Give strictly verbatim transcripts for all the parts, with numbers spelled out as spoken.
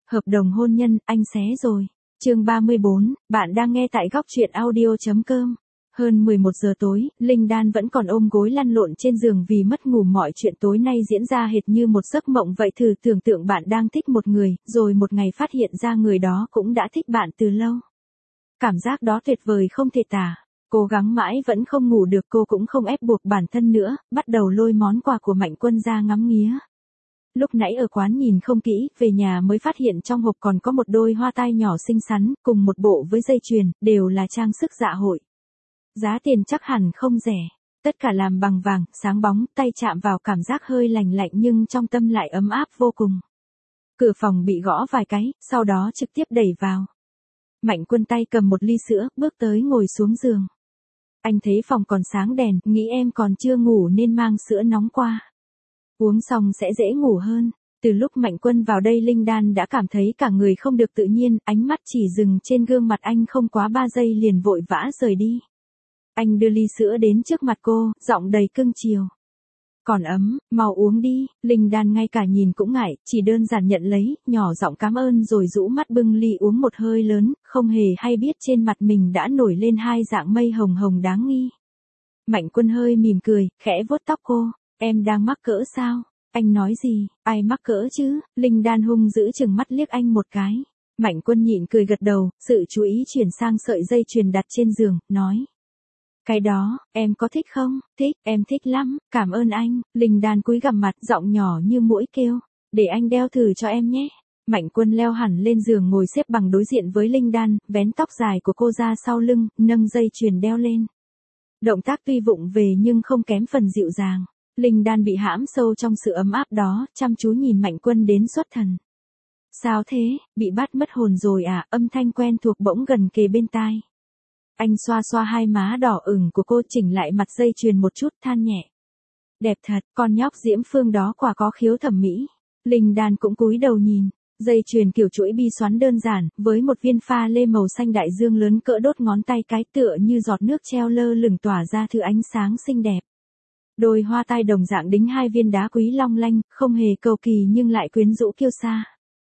Hợp đồng hôn nhân, anh xé rồi. Chương ba mươi bốn, bạn đang nghe tại góc truyện audio chấm com. Hơn mười một giờ tối, Linh Đan vẫn còn ôm gối lăn lộn trên giường vì mất ngủ. Mọi chuyện tối nay diễn ra hệt như một giấc mộng vậy. Thử tưởng tượng bạn đang thích một người, rồi một ngày phát hiện ra người đó cũng đã thích bạn từ lâu. Cảm giác đó tuyệt vời không thể tả. Cố gắng mãi vẫn không ngủ được, cô cũng không ép buộc bản thân nữa, bắt đầu lôi món quà của Mạnh Quân ra ngắm nghía. Lúc nãy ở quán nhìn không kỹ, về nhà mới phát hiện trong hộp còn có một đôi hoa tai nhỏ xinh xắn, cùng một bộ với dây chuyền, đều là trang sức dạ hội. Giá tiền chắc hẳn không rẻ. Tất cả làm bằng vàng, sáng bóng, tay chạm vào cảm giác hơi lành lạnh nhưng trong tâm lại ấm áp vô cùng. Cửa phòng bị gõ vài cái, sau đó trực tiếp đẩy vào. Mạnh Quân tay cầm một ly sữa, bước tới ngồi xuống giường. Anh thấy phòng còn sáng đèn, nghĩ em còn chưa ngủ nên mang sữa nóng qua. Uống xong sẽ dễ ngủ hơn. Từ lúc Mạnh Quân vào đây Linh Đan đã cảm thấy cả người không được tự nhiên, ánh mắt chỉ dừng trên gương mặt anh không quá ba giây liền vội vã rời đi. Anh đưa ly sữa đến trước mặt cô, giọng đầy cưng chiều. Còn ấm, mau uống đi. Linh Đan ngay cả nhìn cũng ngại, chỉ đơn giản nhận lấy, nhỏ giọng cảm ơn rồi rũ mắt bưng ly uống một hơi lớn, không hề hay biết trên mặt mình đã nổi lên hai dạng mây hồng hồng đáng nghi. Mạnh Quân hơi mỉm cười, khẽ vuốt tóc cô. Em đang mắc cỡ sao? Anh nói gì? Ai mắc cỡ chứ? Linh Đan hung dữ chừng mắt liếc anh một cái. Mạnh Quân nhịn cười gật đầu, sự chú ý chuyển sang sợi dây chuyền đặt trên giường, nói. Cái đó, em có thích không? Thích, em thích lắm, cảm ơn anh. Linh Đan cúi gằm mặt, giọng nhỏ như muỗi kêu. Để anh đeo thử cho em nhé. Mạnh Quân leo hẳn lên giường ngồi xếp bằng đối diện với Linh Đan, vén tóc dài của cô ra sau lưng, nâng dây chuyền đeo lên. Động tác tuy vụng về nhưng không kém phần dịu dàng. Linh Đan bị hãm sâu trong sự ấm áp đó, chăm chú nhìn Mạnh Quân đến xuất thần. Sao thế, bị bắt mất hồn rồi à? Âm thanh quen thuộc bỗng gần kề bên tai. Anh xoa xoa hai má đỏ ửng của cô, chỉnh lại mặt dây chuyền một chút, than nhẹ. Đẹp thật, con nhóc Diễm Phương đó quả có khiếu thẩm mỹ. Linh Đan cũng cúi đầu nhìn. Dây chuyền kiểu chuỗi bi xoắn đơn giản, với một viên pha lê màu xanh đại dương lớn cỡ đốt ngón tay cái, tựa như giọt nước treo lơ lửng tỏa ra thứ ánh sáng xinh đẹp. Đôi hoa tai đồng dạng đính hai viên đá quý long lanh, không hề cầu kỳ nhưng lại quyến rũ kiêu sa.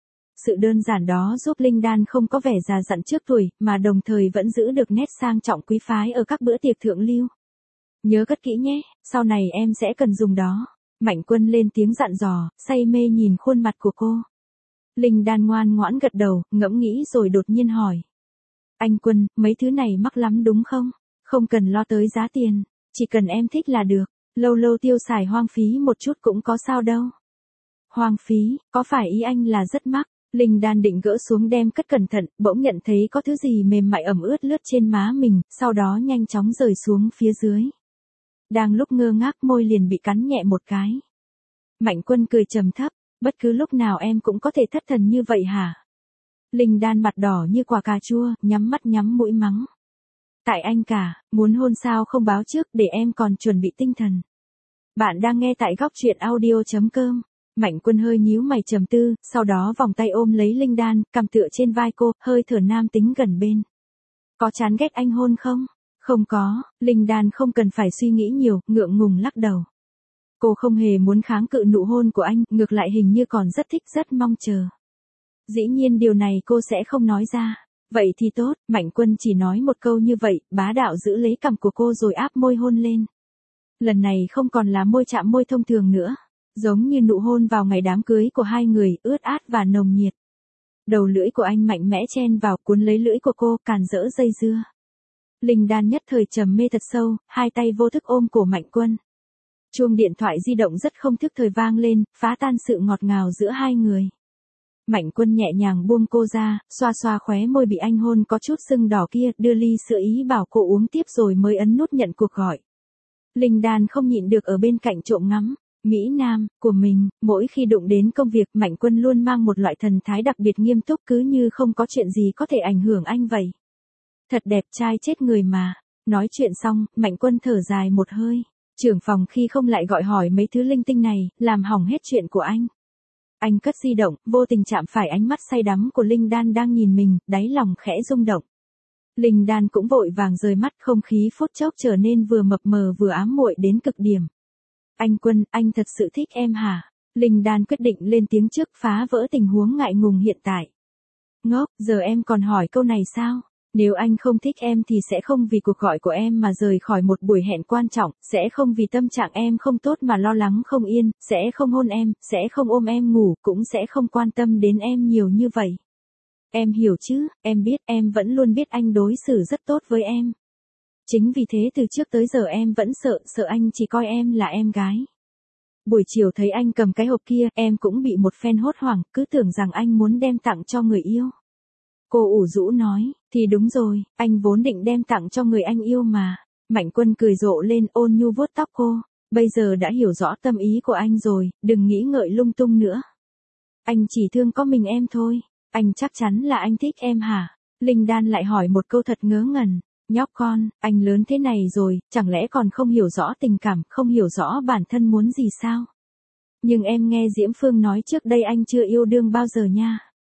Sự đơn giản đó giúp Linh Đan không có vẻ già dặn trước tuổi, mà đồng thời vẫn giữ được nét sang trọng quý phái ở các bữa tiệc thượng lưu. Nhớ cất kỹ nhé, sau này em sẽ cần dùng đó. Mạnh Quân lên tiếng dặn dò, say mê nhìn khuôn mặt của cô. Linh Đan ngoan ngoãn gật đầu, ngẫm nghĩ rồi đột nhiên hỏi. Anh Quân, mấy thứ này mắc lắm đúng không? Không cần lo tới giá tiền, chỉ cần em thích là được. Lâu lâu tiêu xài hoang phí một chút cũng có sao đâu. Hoang phí, có phải ý anh là rất mắc? Linh Đan định gỡ xuống đem cất cẩn thận, bỗng nhận thấy có thứ gì mềm mại ẩm ướt lướt trên má mình, sau đó nhanh chóng rời xuống phía dưới. Đang lúc ngơ ngác môi liền bị cắn nhẹ một cái. Mạnh Quân cười trầm thấp, bất cứ lúc nào em cũng có thể thất thần như vậy hả? Linh Đan mặt đỏ như quả cà chua, nhắm mắt nhắm mũi mắng. Tại anh cả, muốn hôn sao không báo trước để em còn chuẩn bị tinh thần. Bạn đang nghe tại góc truyện audio chấm com. Mạnh Quân hơi nhíu mày trầm tư, sau đó vòng tay ôm lấy Linh Đan, cằm tựa trên vai cô, hơi thở nam tính gần bên. Có chán ghét anh hôn không? Không có. Linh Đan không cần phải suy nghĩ nhiều, ngượng ngùng lắc đầu. Cô không hề muốn kháng cự nụ hôn của anh, ngược lại hình như còn rất thích, rất mong chờ. Dĩ nhiên điều này cô sẽ không nói ra. Vậy thì tốt, Mạnh Quân chỉ nói một câu như vậy, bá đạo giữ lấy cằm của cô rồi áp môi hôn lên. Lần này không còn là môi chạm môi thông thường nữa, giống như nụ hôn vào ngày đám cưới của hai người, ướt át và nồng nhiệt. Đầu lưỡi của anh mạnh mẽ chen vào, cuốn lấy lưỡi của cô, càn rỡ dây dưa. Linh Đan nhất thời trầm mê thật sâu, hai tay vô thức ôm cổ Mạnh Quân. Chuông điện thoại di động rất không thức thời vang lên, phá tan sự ngọt ngào giữa hai người. Mạnh Quân nhẹ nhàng buông cô ra, xoa xoa khóe môi bị anh hôn có chút sưng đỏ kia, đưa ly sữa ý bảo cô uống tiếp rồi mới ấn nút nhận cuộc gọi. Linh Đan không nhịn được ở bên cạnh trộm ngắm. Mỹ Nam, của mình, mỗi khi đụng đến công việc Mạnh Quân luôn mang một loại thần thái đặc biệt nghiêm túc, cứ như không có chuyện gì có thể ảnh hưởng anh vậy. Thật đẹp trai chết người mà. Nói chuyện xong, Mạnh Quân thở dài một hơi. Trưởng phòng khi không lại gọi hỏi mấy thứ linh tinh này, làm hỏng hết chuyện của anh. Anh cất di động, vô tình chạm phải ánh mắt say đắm của Linh Đan đang nhìn mình, đáy lòng khẽ rung động. Linh Đan cũng vội vàng rời mắt, không khí phút chốc trở nên vừa mập mờ vừa ám muội đến cực điểm. Anh Quân, anh thật sự thích em hả? Linh Đan quyết định lên tiếng trước phá vỡ tình huống ngại ngùng hiện tại. Ngốc, giờ em còn hỏi câu này sao? Nếu anh không thích em thì sẽ không vì cuộc gọi của em mà rời khỏi một buổi hẹn quan trọng, sẽ không vì tâm trạng em không tốt mà lo lắng không yên, sẽ không hôn em, sẽ không ôm em ngủ, cũng sẽ không quan tâm đến em nhiều như vậy. Em hiểu chứ, em biết, em vẫn luôn biết anh đối xử rất tốt với em. Chính vì thế từ trước tới giờ em vẫn sợ, sợ anh chỉ coi em là em gái. Buổi chiều thấy anh cầm cái hộp kia, em cũng bị một phen hốt hoảng, cứ tưởng rằng anh muốn đem tặng cho người yêu. Cô ủ rũ nói, thì đúng rồi, anh vốn định đem tặng cho người anh yêu mà. Mạnh Quân cười rộ lên, ôn nhu vuốt tóc cô. Bây giờ đã hiểu rõ tâm ý của anh rồi, đừng nghĩ ngợi lung tung nữa. Anh chỉ thương có mình em thôi. Anh chắc chắn là anh thích em hả? Linh Đan lại hỏi một câu thật ngớ ngẩn. Nhóc con, anh lớn thế này rồi, chẳng lẽ còn không hiểu rõ tình cảm, không hiểu rõ bản thân muốn gì sao? Nhưng em nghe Diễm Phương nói trước đây anh chưa yêu đương bao giờ nha.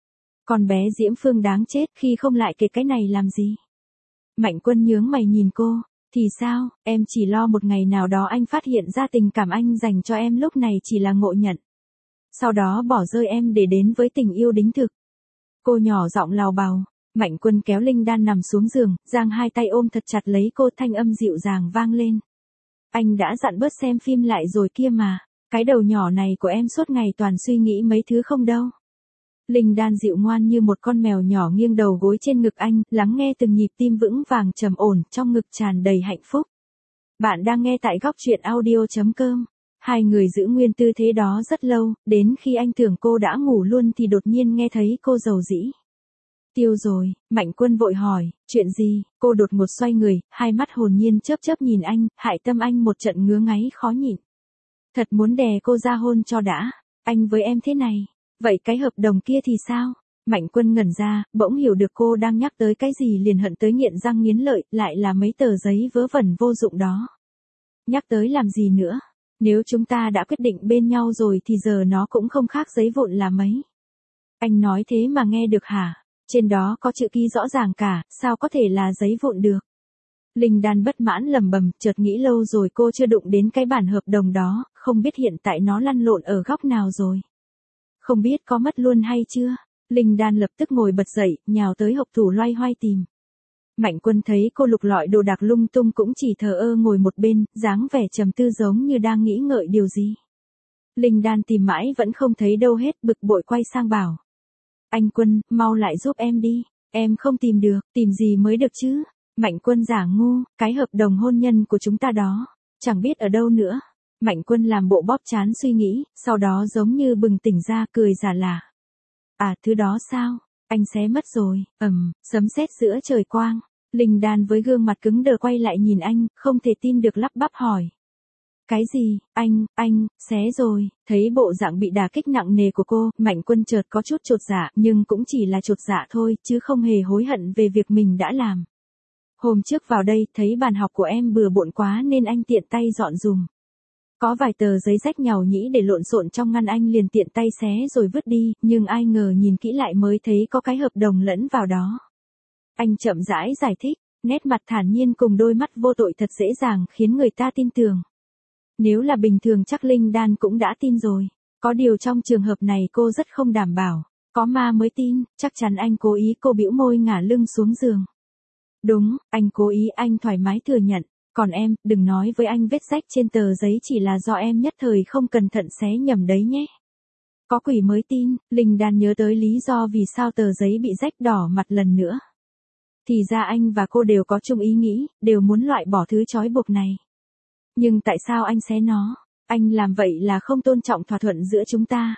Con bé Diễm Phương đáng chết khi không lại kể cái này làm gì. Mạnh Quân nhướng mày nhìn cô, thì sao, em chỉ lo một ngày nào đó anh phát hiện ra tình cảm anh dành cho em lúc này chỉ là ngộ nhận. Sau đó bỏ rơi em để đến với tình yêu đích thực. Cô nhỏ giọng lào bào. Mạnh Quân kéo Linh Đan nằm xuống giường, giang hai tay ôm thật chặt lấy cô, thanh âm dịu dàng vang lên. Anh đã dặn bớt xem phim lại rồi kia mà, cái đầu nhỏ này của em suốt ngày toàn suy nghĩ mấy thứ không đâu. Linh Đan dịu ngoan như một con mèo nhỏ nghiêng đầu gối trên ngực anh, lắng nghe từng nhịp tim vững vàng trầm ổn, trong ngực tràn đầy hạnh phúc. Bạn đang nghe tại góc truyện audio chấm com. Hai người giữ nguyên tư thế đó rất lâu, đến khi anh tưởng cô đã ngủ luôn thì đột nhiên nghe thấy cô rầu rĩ. Tiêu rồi, Mạnh Quân vội hỏi, chuyện gì? Cô đột ngột xoay người, hai mắt hồn nhiên chớp chớp nhìn anh, hại tâm anh một trận ngứa ngáy khó nhịn. Thật muốn đè cô ra hôn cho đã, anh với em thế này, vậy cái hợp đồng kia thì sao? Mạnh Quân ngẩn ra, bỗng hiểu được cô đang nhắc tới cái gì liền hận tới nghiện răng nghiến lợi, lại là mấy tờ giấy vớ vẩn vô dụng đó. Nhắc tới làm gì nữa? Nếu chúng ta đã quyết định bên nhau rồi thì giờ nó cũng không khác giấy vụn là mấy. Anh nói thế mà nghe được hả? Trên đó có chữ ký rõ ràng cả, sao có thể là giấy vụn được? Linh Đan bất mãn lầm bầm, chợt nghĩ lâu rồi cô chưa đụng đến cái bản hợp đồng đó, không biết hiện tại nó lăn lộn ở góc nào rồi. Không biết có mất luôn hay chưa? Linh Đan lập tức ngồi bật dậy, nhào tới hộc tủ loay hoay tìm. Mạnh Quân thấy cô lục lọi đồ đạc lung tung cũng chỉ thờ ơ ngồi một bên, dáng vẻ trầm tư giống như đang nghĩ ngợi điều gì. Linh Đan tìm mãi vẫn không thấy đâu hết, bực bội quay sang bảo. Anh Quân, mau lại giúp em đi, em không tìm được, tìm gì mới được chứ? Mạnh Quân giả ngu, cái hợp đồng hôn nhân của chúng ta đó, chẳng biết ở đâu nữa. Mạnh Quân làm bộ bóp trán suy nghĩ, sau đó giống như bừng tỉnh ra cười giả lả. À, thứ đó sao? Anh xé mất rồi, ầm, sấm sét giữa trời quang. Linh Đan với gương mặt cứng đờ quay lại nhìn anh, không thể tin được lắp bắp hỏi. Cái gì, anh, anh, xé rồi, thấy bộ dạng bị đả kích nặng nề của cô, Mạnh Quân chợt có chút chột dạ, nhưng cũng chỉ là chột dạ thôi, chứ không hề hối hận về việc mình đã làm. Hôm trước vào đây, thấy bàn học của em bừa bộn quá nên anh tiện tay dọn dùm. Có vài tờ giấy rách nhàu nhĩ để lộn xộn trong ngăn anh liền tiện tay xé rồi vứt đi, nhưng ai ngờ nhìn kỹ lại mới thấy có cái hợp đồng lẫn vào đó. Anh chậm rãi giải thích, nét mặt thản nhiên cùng đôi mắt vô tội thật dễ dàng khiến người ta tin tưởng. Nếu là bình thường chắc Linh Đan cũng đã tin rồi. Có điều trong trường hợp này cô rất không đảm bảo. Có ma mới tin, chắc chắn anh cố ý. Cô bĩu môi ngả lưng xuống giường. Đúng, anh cố ý, anh thoải mái thừa nhận. Còn em, đừng nói với anh vết rách trên tờ giấy chỉ là do em nhất thời không cẩn thận xé nhầm đấy nhé. Có quỷ mới tin, Linh Đan nhớ tới lý do vì sao tờ giấy bị rách đỏ mặt lần nữa. Thì ra anh và cô đều có chung ý nghĩ, đều muốn loại bỏ thứ trói buộc này. Nhưng tại sao anh xé nó? Anh làm vậy là không tôn trọng thỏa thuận giữa chúng ta.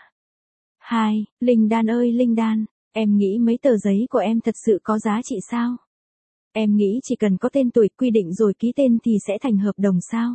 Hai, Linh Đan ơi Linh Đan, em nghĩ mấy tờ giấy của em thật sự có giá trị sao? Em nghĩ chỉ cần có tên tuổi quy định rồi ký tên thì sẽ thành hợp đồng sao?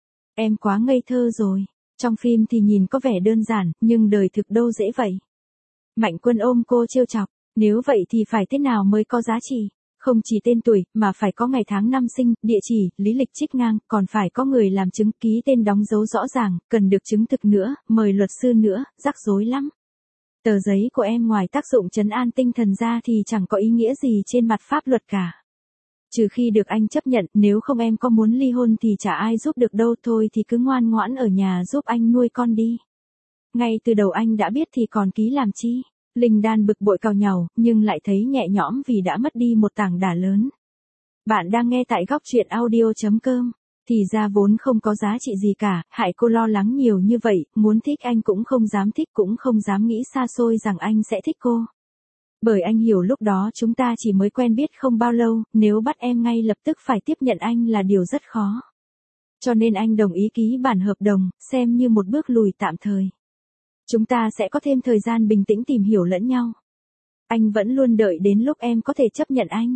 Em quá ngây thơ rồi. Trong phim thì nhìn có vẻ đơn giản, nhưng đời thực đâu dễ vậy. Mạnh Quân ôm cô trêu chọc, nếu vậy thì phải thế nào mới có giá trị? Không chỉ tên tuổi, mà phải có ngày tháng năm sinh, địa chỉ, lý lịch trích ngang, còn phải có người làm chứng ký tên đóng dấu rõ ràng, cần được chứng thực nữa, mời luật sư nữa, rắc rối lắm. Tờ giấy của em ngoài tác dụng trấn an tinh thần ra thì chẳng có ý nghĩa gì trên mặt pháp luật cả. Trừ khi được anh chấp nhận, nếu không em có muốn ly hôn thì chả ai giúp được đâu, thôi thì cứ ngoan ngoãn ở nhà giúp anh nuôi con đi. Ngay từ đầu anh đã biết thì còn ký làm chi. Linh Đan bực bội càu nhàu, nhưng lại thấy nhẹ nhõm vì đã mất đi một tảng đá lớn. Bạn đang nghe tại góc truyện audio.com. Thì ra vốn không có giá trị gì cả, hại cô lo lắng nhiều như vậy, muốn thích anh cũng không dám thích, cũng không dám nghĩ xa xôi rằng anh sẽ thích cô. Bởi anh hiểu lúc đó chúng ta chỉ mới quen biết không bao lâu, nếu bắt em ngay lập tức phải tiếp nhận anh là điều rất khó. Cho nên anh đồng ý ký bản hợp đồng, xem như một bước lùi tạm thời. Chúng ta sẽ có thêm thời gian bình tĩnh tìm hiểu lẫn nhau. Anh vẫn luôn đợi đến lúc em có thể chấp nhận anh.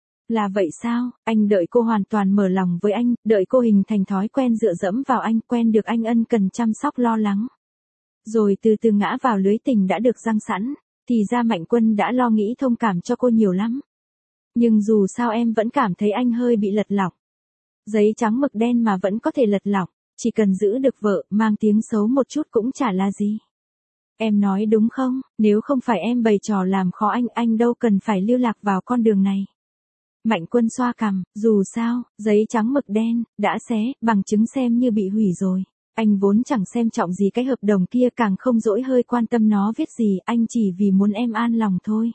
Là vậy sao? Anh đợi cô hoàn toàn mở lòng với anh, đợi cô hình thành thói quen dựa dẫm vào anh, quen được anh ân cần chăm sóc lo lắng. Rồi từ từ ngã vào lưới tình đã được răng sẵn, thì ra Mạnh Quân đã lo nghĩ thông cảm cho cô nhiều lắm. Nhưng dù sao em vẫn cảm thấy anh hơi bị lật lọng. Giấy trắng mực đen mà vẫn có thể lật lọng, chỉ cần giữ được vợ, mang tiếng xấu một chút cũng chả là gì. Em nói đúng không? Nếu không phải em bày trò làm khó anh, anh đâu cần phải lưu lạc vào con đường này. Mạnh Quân xoa cằm, dù sao, giấy trắng mực đen, đã xé, bằng chứng xem như bị hủy rồi. Anh vốn chẳng xem trọng gì cái hợp đồng kia, càng không dỗi hơi quan tâm nó viết gì, anh chỉ vì muốn em an lòng thôi.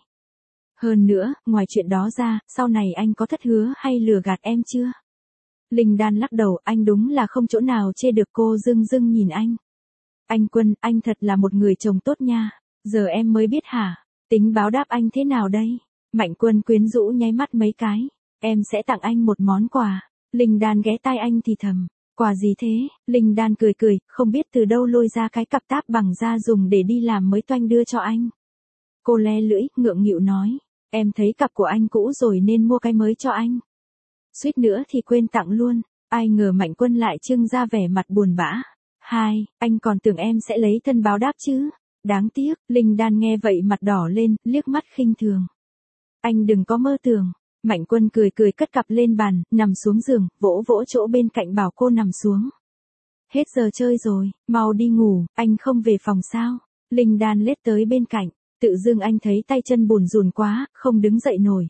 Hơn nữa, ngoài chuyện đó ra, sau này anh có thất hứa hay lừa gạt em chưa? Linh Đan lắc đầu, anh đúng là không chỗ nào chê được. Cô dưng dưng nhìn anh. Anh Quân, anh thật là một người chồng tốt nha. Giờ em mới biết hả? Tính báo đáp anh thế nào đây? Mạnh Quân quyến rũ nháy mắt mấy cái. Em sẽ tặng anh một món quà. Linh Đan ghé tai anh thì thầm. Quà gì thế? Linh Đan cười cười, không biết từ đâu lôi ra cái cặp táp bằng da dùng để đi làm mới toanh đưa cho anh. Cô le lưỡi, ngượng nghịu nói. Em thấy cặp của anh cũ rồi nên mua cái mới cho anh. Suýt nữa thì quên tặng luôn. Ai ngờ Mạnh Quân lại trưng ra vẻ mặt buồn bã. Hai, anh còn tưởng em sẽ lấy thân báo đáp chứ. Đáng tiếc, Linh Đan nghe vậy mặt đỏ lên, liếc mắt khinh thường. Anh đừng có mơ tưởng. Mạnh Quân cười cười cất cặp lên bàn, nằm xuống giường, vỗ vỗ chỗ bên cạnh bảo cô nằm xuống. Hết giờ chơi rồi, mau đi ngủ, anh không về phòng sao? Linh Đan lết tới bên cạnh, tự dưng anh thấy tay chân bùn rùn quá, không đứng dậy nổi.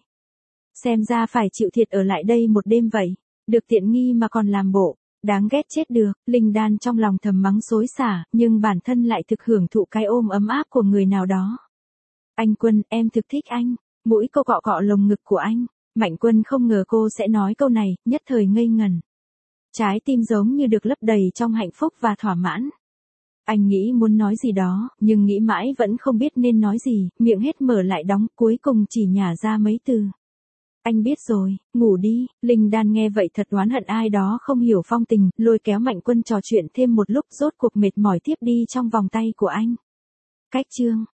Xem ra phải chịu thiệt ở lại đây một đêm vậy, được tiện nghi mà còn làm bộ, đáng ghét chết được. Linh Đan trong lòng thầm mắng xối xả, nhưng bản thân lại thực hưởng thụ cái ôm ấm áp của người nào đó. Anh Quân, em thực thích anh. Mũi cô cọ cọ lồng ngực của anh. Mạnh Quân không ngờ cô sẽ nói câu này, nhất thời ngây ngần. Trái tim giống như được lấp đầy trong hạnh phúc và thỏa mãn. Anh nghĩ muốn nói gì đó, nhưng nghĩ mãi vẫn không biết nên nói gì, miệng hết mở lại đóng, cuối cùng chỉ nhả ra mấy từ. Anh biết rồi, ngủ đi. Linh Đan nghe vậy thật oán hận ai đó không hiểu phong tình, lôi kéo Mạnh Quân trò chuyện thêm một lúc, rốt cuộc mệt mỏi tiếp đi trong vòng tay của anh. Cách chương